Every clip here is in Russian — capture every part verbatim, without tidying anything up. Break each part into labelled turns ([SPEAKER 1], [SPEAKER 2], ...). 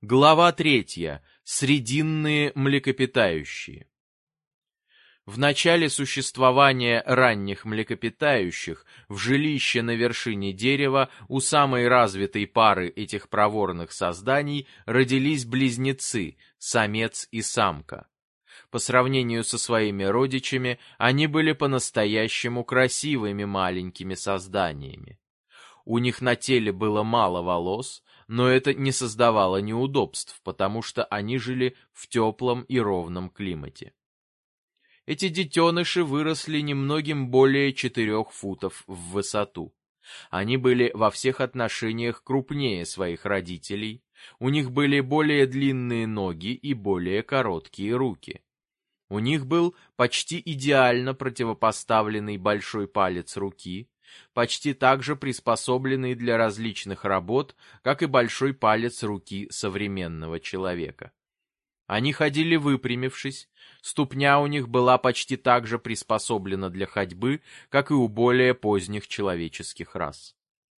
[SPEAKER 1] Глава третья. Срединные млекопитающие. В начале существования ранних млекопитающих в жилище на вершине дерева у самой развитой пары этих проворных созданий родились близнецы, самец и самка. По сравнению со своими родичами, они были по-настоящему красивыми маленькими созданиями. У них на теле было мало волос, но это не создавало неудобств, потому что они жили в теплом и ровном климате. Эти детеныши выросли немногим более четырех футов в высоту. Они были во всех отношениях крупнее своих родителей, у них были более длинные ноги и более короткие руки. У них был почти идеально противопоставленный большой палец руки, почти так же приспособленный для различных работ, как и большой палец руки современного человека. Они ходили выпрямившись, ступня у них была почти так же приспособлена для ходьбы, как и у более поздних человеческих рас.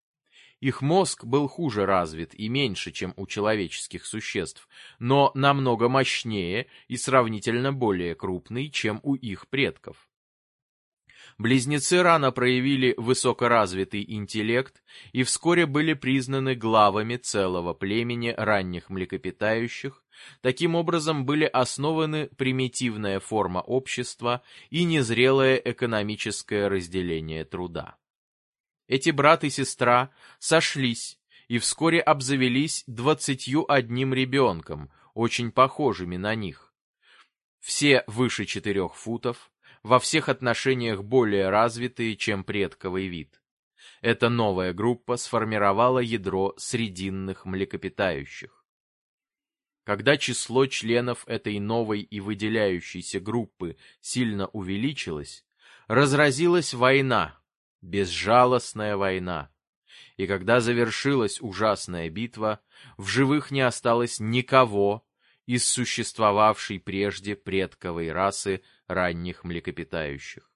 [SPEAKER 1] Их мозг был хуже развит и меньше, чем у человеческих существ, но намного мощнее и сравнительно более крупный, чем у их предков. Близнецы рано проявили высокоразвитый интеллект и вскоре были признаны главами целого племени ранних млекопитающих. Таким образом были основаны примитивная форма общества и незрелое экономическое разделение труда. Эти брат и сестра сошлись и вскоре обзавелись двадцатью одним ребенком, очень похожими на них. Все выше четырех футов, во всех отношениях более развитые, чем предковый вид. Эта новая группа сформировала ядро срединных млекопитающих. Когда число членов этой новой и выделяющейся группы сильно увеличилось, разразилась война, безжалостная война. И когда завершилась ужасная битва, в живых не осталось никого из существовавшей прежде предковой расы ранних млекопитающих.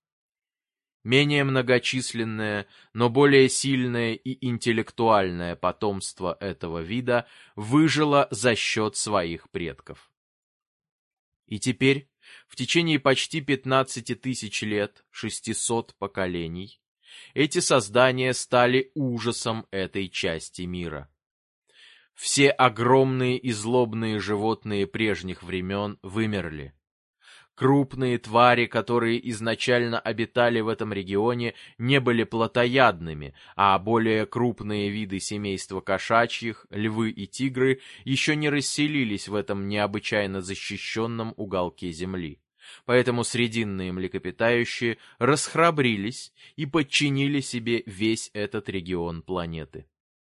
[SPEAKER 1] Менее многочисленное, но более сильное и интеллектуальное потомство этого вида выжило за счет своих предков. И теперь, в течение почти пятнадцати тысяч лет, шестисот поколений, эти создания стали ужасом этой части мира. Все огромные и злобные животные прежних времен вымерли. Крупные твари, которые изначально обитали в этом регионе, не были плотоядными, а более крупные виды семейства кошачьих, львы и тигры, еще не расселились в этом необычайно защищенном уголке земли. Поэтому срединные млекопитающие расхрабрились и подчинили себе весь этот регион планеты.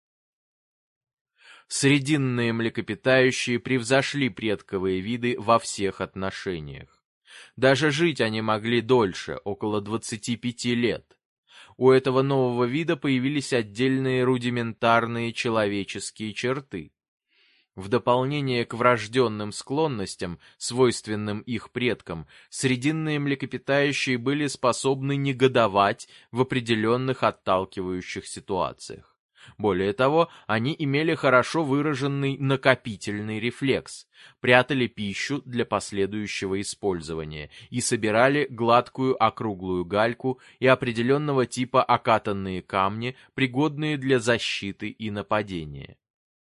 [SPEAKER 1] Срединные млекопитающие превзошли предковые виды во всех отношениях. Даже жить они могли дольше, около двадцати пяти лет. У этого нового вида появились отдельные рудиментарные человеческие черты. В дополнение к врожденным склонностям, свойственным их предкам, срединные млекопитающие были способны негодовать в определенных отталкивающих ситуациях. Более того, они имели хорошо выраженный накопительный рефлекс, прятали пищу для последующего использования и собирали гладкую округлую гальку и определенного типа окатанные камни, пригодные для защиты и нападения.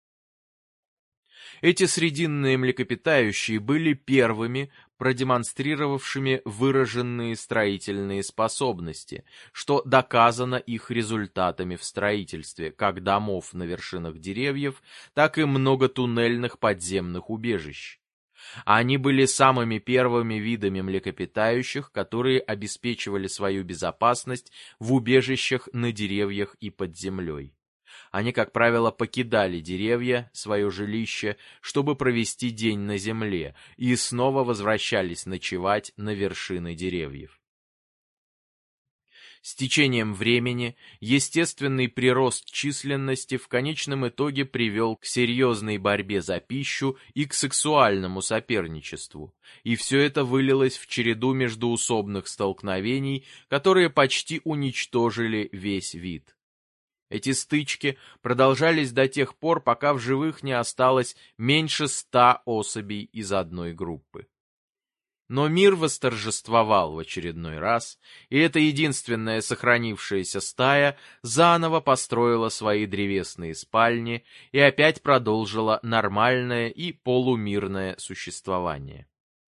[SPEAKER 1] Эти срединные млекопитающие были первыми, продемонстрировавшими выраженные строительные способности, что доказано их результатами в строительстве как домов на вершинах деревьев, так и многотуннельных подземных убежищ. Они были самыми первыми видами млекопитающих, которые обеспечивали свою безопасность в убежищах на деревьях и под землей. Они, как правило, покидали деревья, свое жилище, чтобы провести день на земле, и снова возвращались ночевать на вершины деревьев. С течением времени естественный прирост численности в конечном итоге привел к серьезной борьбе за пищу и к сексуальному соперничеству, и все это вылилось в череду междоусобных столкновений, которые почти уничтожили весь вид. Эти стычки продолжались до тех пор, пока в живых не осталось меньше ста особей из одной группы. Но мир восторжествовал в очередной раз, и эта единственная сохранившаяся стая заново построила свои древесные спальни и опять продолжила нормальное и полумирное существование.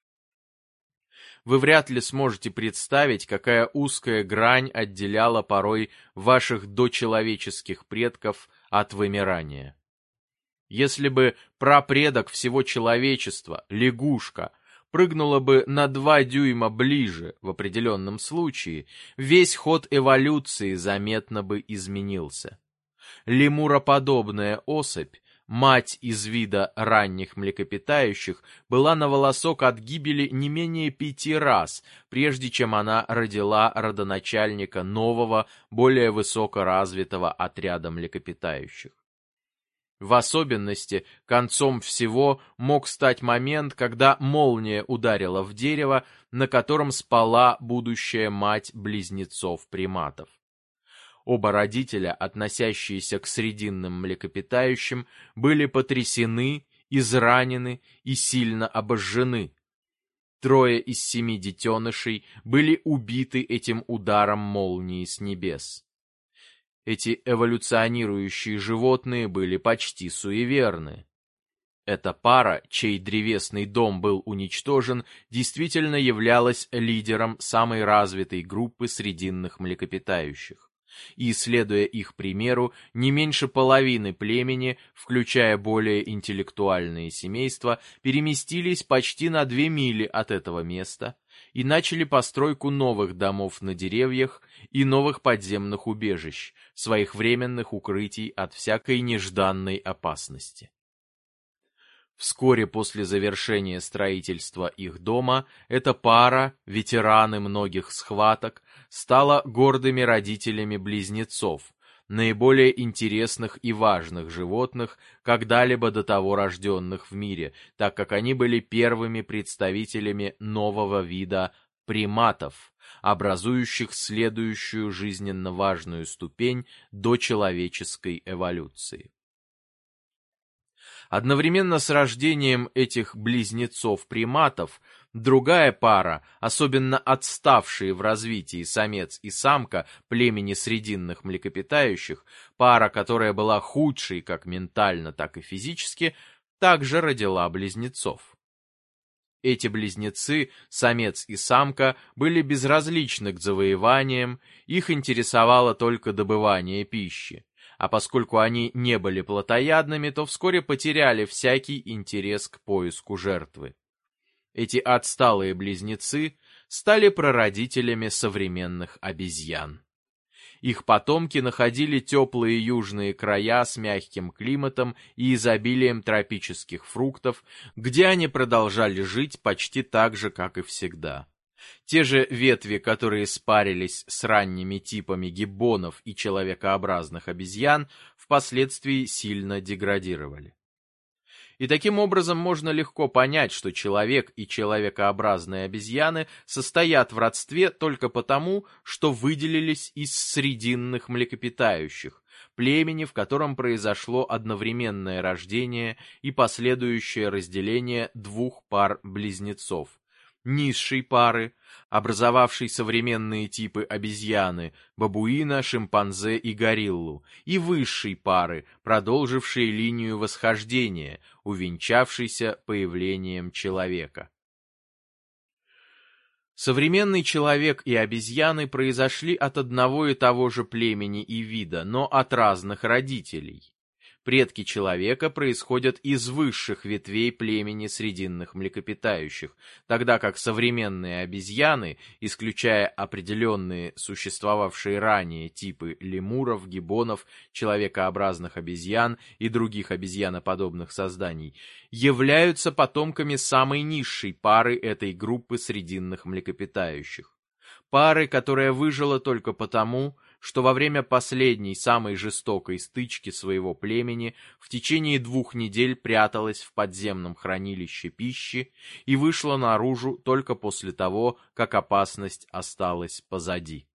[SPEAKER 1] Вы вряд ли сможете представить, какая узкая грань отделяла порой ваших дочеловеческих предков от вымирания. Если бы прапредок всего человечества, лягушка, прыгнула бы на два дюйма ближе в определенном случае, весь ход эволюции заметно бы изменился. Лемуроподобная особь, мать из вида ранних млекопитающих, была на волосок от гибели не менее пяти раз, прежде чем она родила родоначальника нового, более высокоразвитого отряда млекопитающих. В особенности концом всего мог стать момент, когда молния ударила в дерево, на котором спала будущая мать близнецов-приматов. Оба родителя, относящиеся к срединным млекопитающим, были потрясены, изранены и сильно обожжены. Трое из семи детенышей были убиты этим ударом молнии с небес. Эти эволюционирующие животные были почти суеверны. Эта пара, чей древесный дом был уничтожен, действительно являлась лидером самой развитой группы срединных млекопитающих. И, следуя их примеру, не меньше половины племени, включая более интеллектуальные семейства, переместились почти на две мили от этого места и начали постройку новых домов на деревьях и новых подземных убежищ, своих временных укрытий от всякой нежданной опасности. Вскоре после завершения строительства их дома эта пара, ветераны многих схваток, стала гордыми родителями близнецов, наиболее интересных и важных животных, когда-либо до того рожденных в мире, так как они были первыми представителями нового вида приматов, образующих следующую жизненно важную ступень дочеловеческой эволюции. Одновременно с рождением этих близнецов-приматов другая пара, особенно отставшие в развитии самец и самка племени срединных млекопитающих, пара, которая была худшей как ментально, так и физически, также родила близнецов. Эти близнецы, самец и самка, были безразличны к завоеваниям, их интересовало только добывание пищи. А поскольку они не были плотоядными, то вскоре потеряли всякий интерес к поиску жертвы. Эти отсталые близнецы стали прародителями современных обезьян. Их потомки находили теплые южные края с мягким климатом и изобилием тропических фруктов, где они продолжали жить почти так же, как и всегда. Те же ветви, которые спарились с ранними типами гиббонов и человекообразных обезьян, впоследствии сильно деградировали. И таким образом можно легко понять, что человек и человекообразные обезьяны состоят в родстве только потому, что выделились из срединных млекопитающих, племени, в котором произошло одновременное рождение и последующее разделение двух пар близнецов. Низшей пары, образовавшей современные типы обезьяны, бабуина, шимпанзе и гориллу, и высшей пары, продолжившей линию восхождения, увенчавшейся появлением человека. Современный человек и обезьяны произошли от одного и того же племени и вида, но от разных родителей. Предки человека происходят из высших ветвей племени срединных млекопитающих, тогда как современные обезьяны, исключая определенные существовавшие ранее типы лемуров, гиббонов, человекообразных обезьян и других обезьяноподобных созданий, являются потомками самой низшей пары этой группы срединных млекопитающих. Пары, которая выжила только потому, что во время последней, самой жестокой стычки своего племени в течение двух недель пряталась в подземном хранилище пищи и вышла наружу только после того, как опасность осталась позади.